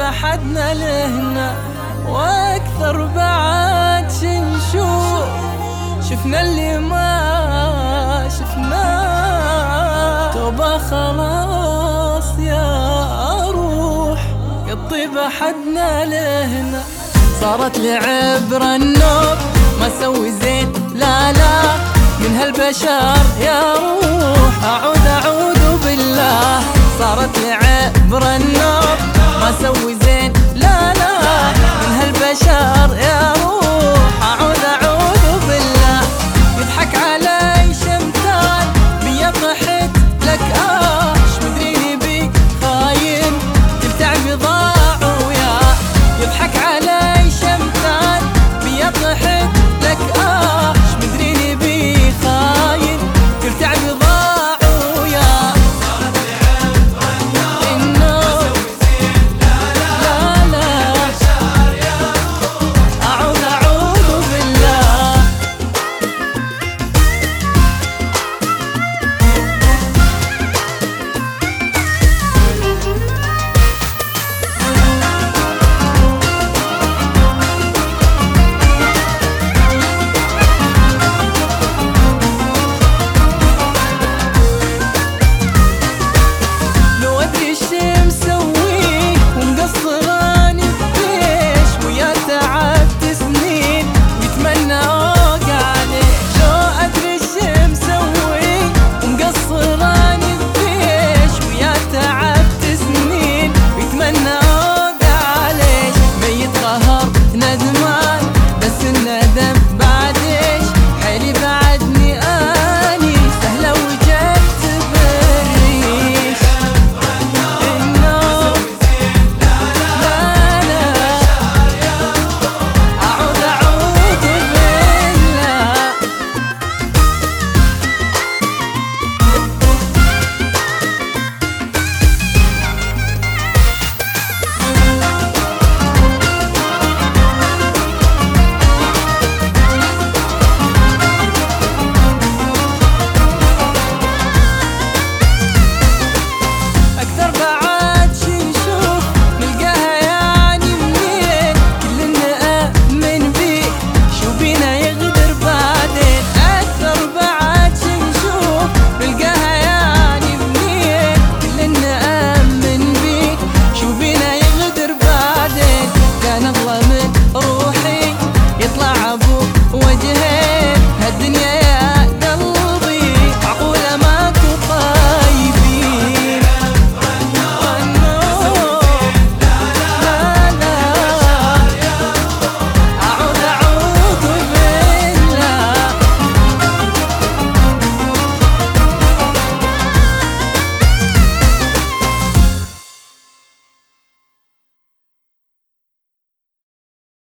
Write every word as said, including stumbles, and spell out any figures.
حدنا لهنا واكثر بعد شنشوف، شفنا اللي ما شفناه. توبة خلاص يا روح الطيبة حدنا لهنا، صارت لعبرة النوب ما سوي زين لا لا من هالبشر يا روح. أعود أعوذ بالله، صارت لعبرة النوب ما سوي زين لا لا من هالبشر